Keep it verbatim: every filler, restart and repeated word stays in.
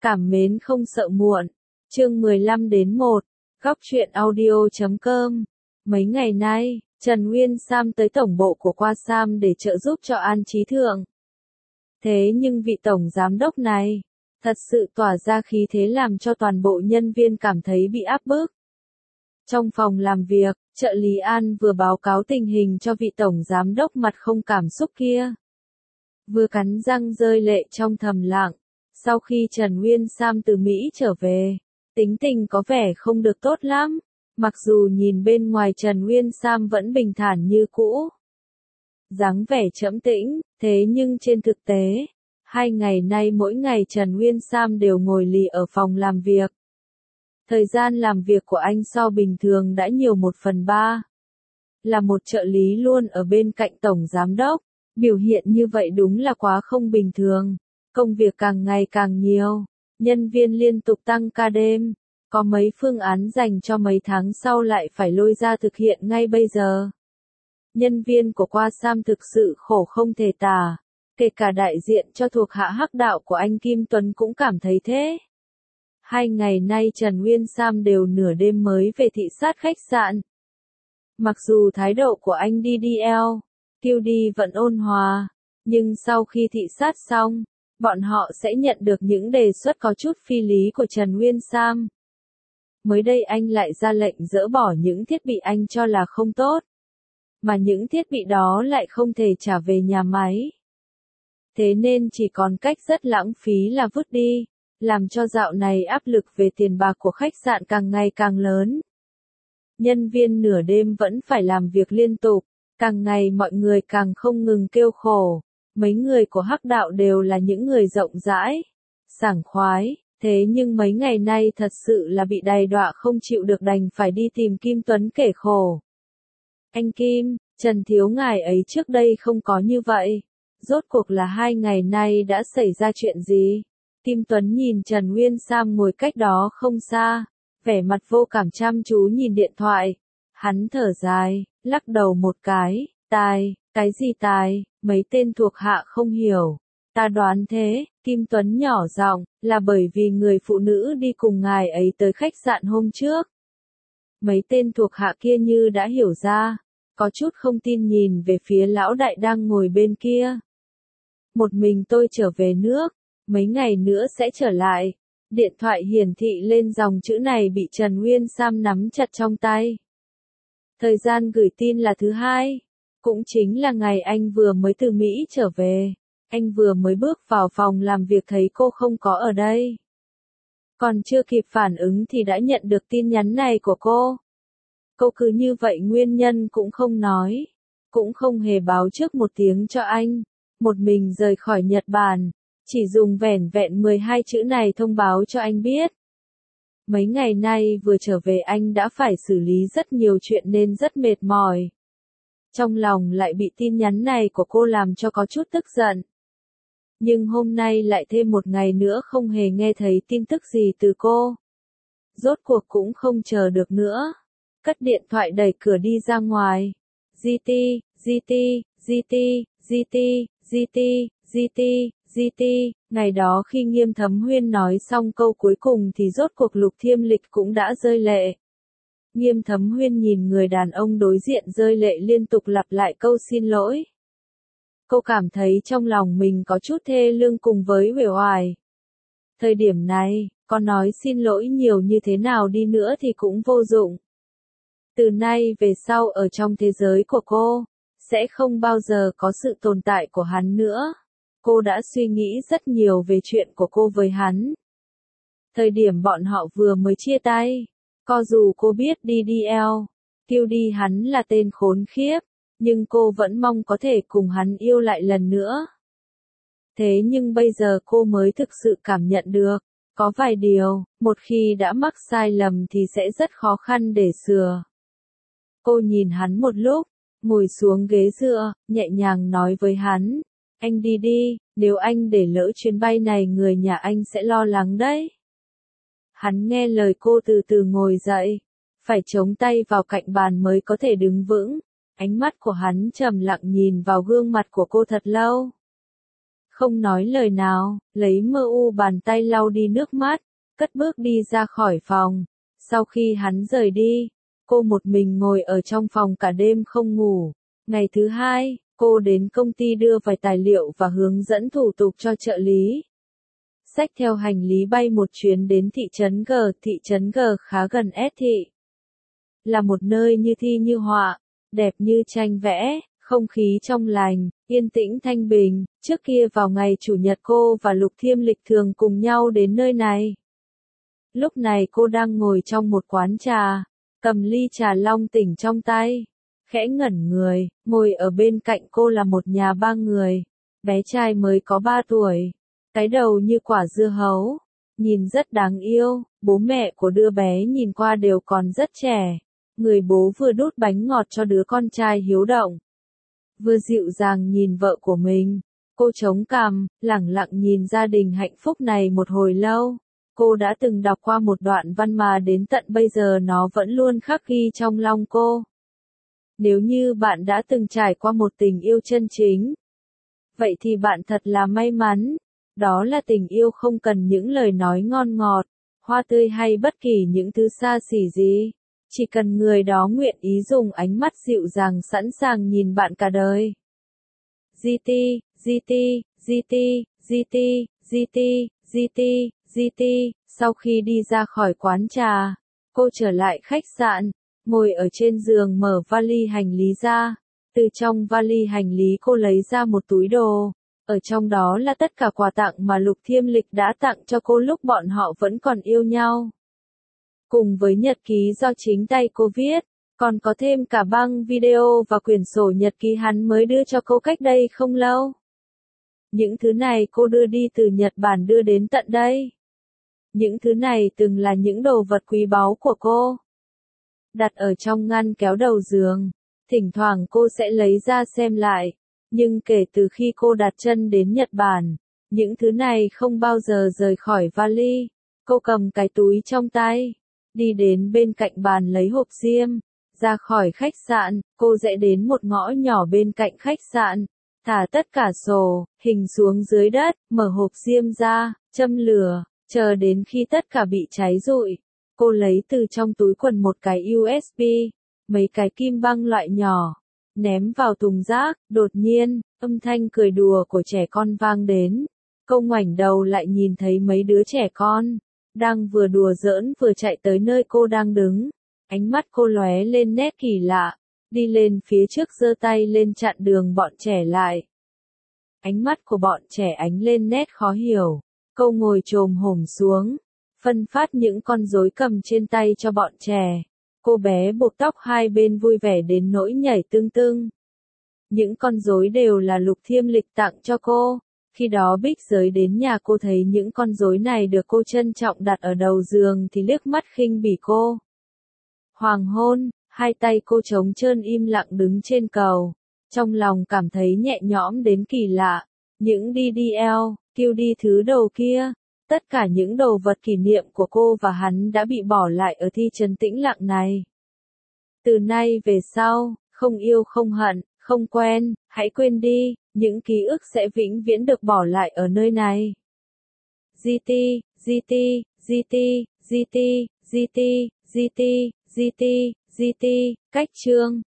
Cảm mến không sợ muộn. Chương mười lăm đến một. Góc truyện audio chấm com. Mấy ngày nay, Trần Nguyên Sam tới tổng bộ của Qua Sam để trợ giúp cho An Chí Thượng. Thế nhưng vị tổng giám đốc này, thật sự tỏa ra khí thế làm cho toàn bộ nhân viên cảm thấy bị áp bức. Trong phòng làm việc, trợ lý An vừa báo cáo tình hình cho vị tổng giám đốc mặt không cảm xúc kia. Vừa cắn răng rơi lệ trong thầm lặng. Sau khi Trần Nguyên Sam từ Mỹ trở về, tính tình có vẻ không được tốt lắm, mặc dù nhìn bên ngoài Trần Nguyên Sam vẫn bình thản như cũ. Dáng vẻ trẫm tĩnh, thế nhưng trên thực tế, hai ngày nay mỗi ngày Trần Nguyên Sam đều ngồi lì ở phòng làm việc. Thời gian làm việc của anh so bình thường đã nhiều một phần ba. Là một trợ lý luôn ở bên cạnh tổng giám đốc, biểu hiện như vậy đúng là quá không bình thường. Công việc càng ngày càng nhiều, nhân viên liên tục tăng ca đêm, có mấy phương án dành cho mấy tháng sau lại phải lôi ra thực hiện ngay bây giờ. Nhân viên của Qua Sam thực sự khổ không thể tả, kể cả đại diện cho thuộc hạ hắc đạo của anh Kim Tuấn cũng cảm thấy thế. Hai ngày nay Trần Nguyên Sam đều nửa đêm mới về thị sát khách sạn. Mặc dù thái độ của anh đê đê lờ, quy đê vẫn ôn hòa, nhưng sau khi thị sát xong, bọn họ sẽ nhận được những đề xuất có chút phi lý của Trần Nguyên Sam. Mới đây anh lại ra lệnh dỡ bỏ những thiết bị anh cho là không tốt, mà những thiết bị đó lại không thể trả về nhà máy. Thế nên chỉ còn cách rất lãng phí là vứt đi, làm cho dạo này áp lực về tiền bạc của khách sạn càng ngày càng lớn. Nhân viên nửa đêm vẫn phải làm việc liên tục, càng ngày mọi người càng không ngừng kêu khổ. Mấy người của hắc đạo đều là những người rộng rãi, sảng khoái, thế nhưng mấy ngày nay thật sự là bị đày đọa không chịu được đành phải đi tìm Kim Tuấn kể khổ. Anh Kim, Trần thiếu ngài ấy trước đây không có như vậy. Rốt cuộc là hai ngày nay đã xảy ra chuyện gì? Kim Tuấn nhìn Trần Nguyên Sam ngồi cách đó không xa, vẻ mặt vô cảm chăm chú nhìn điện thoại. Hắn thở dài, lắc đầu một cái, tài, cái gì tài? Mấy tên thuộc hạ không hiểu. Ta đoán thế, Kim Tuấn nhỏ giọng, là bởi vì người phụ nữ đi cùng ngài ấy tới khách sạn hôm trước. Mấy tên thuộc hạ kia như đã hiểu ra, có chút không tin nhìn về phía lão đại đang ngồi bên kia. Một mình tôi trở về nước, mấy ngày nữa sẽ trở lại. Điện thoại hiển thị lên dòng chữ này bị Trần Nguyên Sam nắm chặt trong tay. Thời gian gửi tin là thứ hai. Cũng chính là ngày anh vừa mới từ Mỹ trở về, anh vừa mới bước vào phòng làm việc thấy cô không có ở đây. Còn chưa kịp phản ứng thì đã nhận được tin nhắn này của cô. Cô cứ như vậy nguyên nhân cũng không nói, cũng không hề báo trước một tiếng cho anh, một mình rời khỏi Nhật Bản, chỉ dùng vẻn vẹn mười hai chữ này thông báo cho anh biết. Mấy ngày nay vừa trở về anh đã phải xử lý rất nhiều chuyện nên rất mệt mỏi. Trong lòng lại bị tin nhắn này của cô làm cho có chút tức giận. Nhưng hôm nay lại thêm một ngày nữa không hề nghe thấy tin tức gì từ cô. Rốt cuộc cũng không chờ được nữa. Cất điện thoại đẩy cửa đi ra ngoài. giê tê, giê tê, giê tê, giê tê, giê tê, giê tê, giê tê. Ngày đó khi Nghiêm Thấm Huyên nói xong câu cuối cùng thì rốt cuộc Lục Thiêm Lịch cũng đã rơi lệ. Nghiêm Thấm Huyên nhìn người đàn ông đối diện rơi lệ liên tục lặp lại câu xin lỗi. Cô cảm thấy trong lòng mình có chút thê lương cùng với uể oải. Thời điểm này, có nói xin lỗi nhiều như thế nào đi nữa thì cũng vô dụng. Từ nay về sau ở trong thế giới của cô, sẽ không bao giờ có sự tồn tại của hắn nữa. Cô đã suy nghĩ rất nhiều về chuyện của cô với hắn. Thời điểm bọn họ vừa mới chia tay. Có dù cô biết đê đê lờ, tiêu đi hắn là tên khốn khiếp, nhưng cô vẫn mong có thể cùng hắn yêu lại lần nữa. Thế nhưng bây giờ cô mới thực sự cảm nhận được, có vài điều, một khi đã mắc sai lầm thì sẽ rất khó khăn để sửa. Cô nhìn hắn một lúc, ngồi xuống ghế dựa, nhẹ nhàng nói với hắn, anh đi đi, nếu anh để lỡ chuyến bay này người nhà anh sẽ lo lắng đấy. Hắn nghe lời cô từ từ ngồi dậy, phải chống tay vào cạnh bàn mới có thể đứng vững. Ánh mắt của hắn trầm lặng nhìn vào gương mặt của cô thật lâu. không nói lời nào, lấy mơ u bàn tay lau đi nước mắt, cất bước đi ra khỏi phòng. Sau khi hắn rời đi, cô một mình ngồi ở trong phòng cả đêm không ngủ. Ngày thứ hai, cô đến công ty đưa vài tài liệu và hướng dẫn thủ tục cho trợ lý. Xách theo hành lý bay một chuyến đến thị trấn G. Thị trấn G khá gần S thị. Là một nơi như thi như họa, đẹp như tranh vẽ, không khí trong lành, yên tĩnh thanh bình. Trước kia vào ngày Chủ nhật cô và Lục Thiêm Lịch thường cùng nhau đến nơi này. Lúc này cô đang ngồi trong một quán trà, cầm ly trà long tỉnh trong tay, khẽ ngẩn người. Ngồi ở bên cạnh cô là một nhà ba người, bé trai mới có ba tuổi, cái đầu như quả dưa hấu, nhìn rất đáng yêu. Bố mẹ của đứa bé nhìn qua đều còn rất trẻ. Người bố vừa đút bánh ngọt cho đứa con trai hiếu động, vừa dịu dàng nhìn vợ của mình. Cô chống cằm, lẳng lặng nhìn gia đình hạnh phúc này một hồi lâu. Cô đã từng đọc qua một đoạn văn mà đến tận bây giờ nó vẫn luôn khắc ghi trong lòng cô. Nếu như bạn đã từng trải qua một tình yêu chân chính, vậy thì bạn thật là may mắn. Đó là tình yêu không cần những lời nói ngon ngọt, hoa tươi hay bất kỳ những thứ xa xỉ gì. Chỉ cần người đó nguyện ý dùng ánh mắt dịu dàng sẵn sàng nhìn bạn cả đời. giê tê, giê tê, giê tê, giê tê, giê tê, giê tê, giê tê. Sau khi đi ra khỏi quán trà, cô trở lại khách sạn, ngồi ở trên giường mở vali hành lý ra. Từ trong vali hành lý cô lấy ra một túi đồ. Ở trong đó là tất cả quà tặng mà Lục Thiêm Lịch đã tặng cho cô lúc bọn họ vẫn còn yêu nhau. Cùng với nhật ký do chính tay cô viết, còn có thêm cả băng video và quyển sổ nhật ký hắn mới đưa cho cô cách đây không lâu. Những thứ này cô đưa đi từ Nhật Bản đưa đến tận đây. Những thứ này từng là những đồ vật quý báu của cô. Đặt ở trong ngăn kéo đầu giường, thỉnh thoảng cô sẽ lấy ra xem lại. Nhưng kể từ khi cô đặt chân đến Nhật Bản, những thứ này không bao giờ rời khỏi vali. Cô cầm cái túi trong tay, đi đến bên cạnh bàn lấy hộp diêm. Ra khỏi khách sạn, cô rẽ đến một ngõ nhỏ bên cạnh khách sạn, thả tất cả sổ, hình xuống dưới đất, mở hộp diêm ra, châm lửa, chờ đến khi tất cả bị cháy rụi. Cô lấy từ trong túi quần một cái u ét bê, mấy cái kim băng loại nhỏ, ném vào thùng rác. Đột nhiên, âm thanh cười đùa của trẻ con vang đến. Cô ngoảnh đầu lại nhìn thấy mấy đứa trẻ con đang vừa đùa giỡn vừa chạy tới nơi cô đang đứng. Ánh mắt cô lóe lên nét kỳ lạ, đi lên phía trước giơ tay lên chặn đường bọn trẻ lại. Ánh mắt của bọn trẻ ánh lên nét khó hiểu. Cô ngồi chồm hổm xuống, phân phát những con rối cầm trên tay cho bọn trẻ. Cô bé buộc tóc hai bên vui vẻ đến nỗi nhảy tưng tưng. Những con rối đều là Lục Thiêm Lịch tặng cho cô. Khi đó Bích Giới đến nhà cô thấy những con rối này được cô trân trọng đặt ở đầu giường thì liếc mắt khinh bỉ cô. Hoàng hôn, hai tay cô trống trơn im lặng đứng trên cầu. Trong lòng cảm thấy nhẹ nhõm đến kỳ lạ. Những đê đê lờ, kiu đi thứ đầu kia, tất cả những đồ vật kỷ niệm của cô và hắn đã bị bỏ lại ở thị trấn tĩnh lặng này. Từ nay về sau, không yêu không hận, không quen, hãy quên đi, những ký ức sẽ vĩnh viễn được bỏ lại ở nơi này. giê tê, giê tê, giê tê, giê tê, giê tê, giê tê, giê tê, giê tê, cách chương.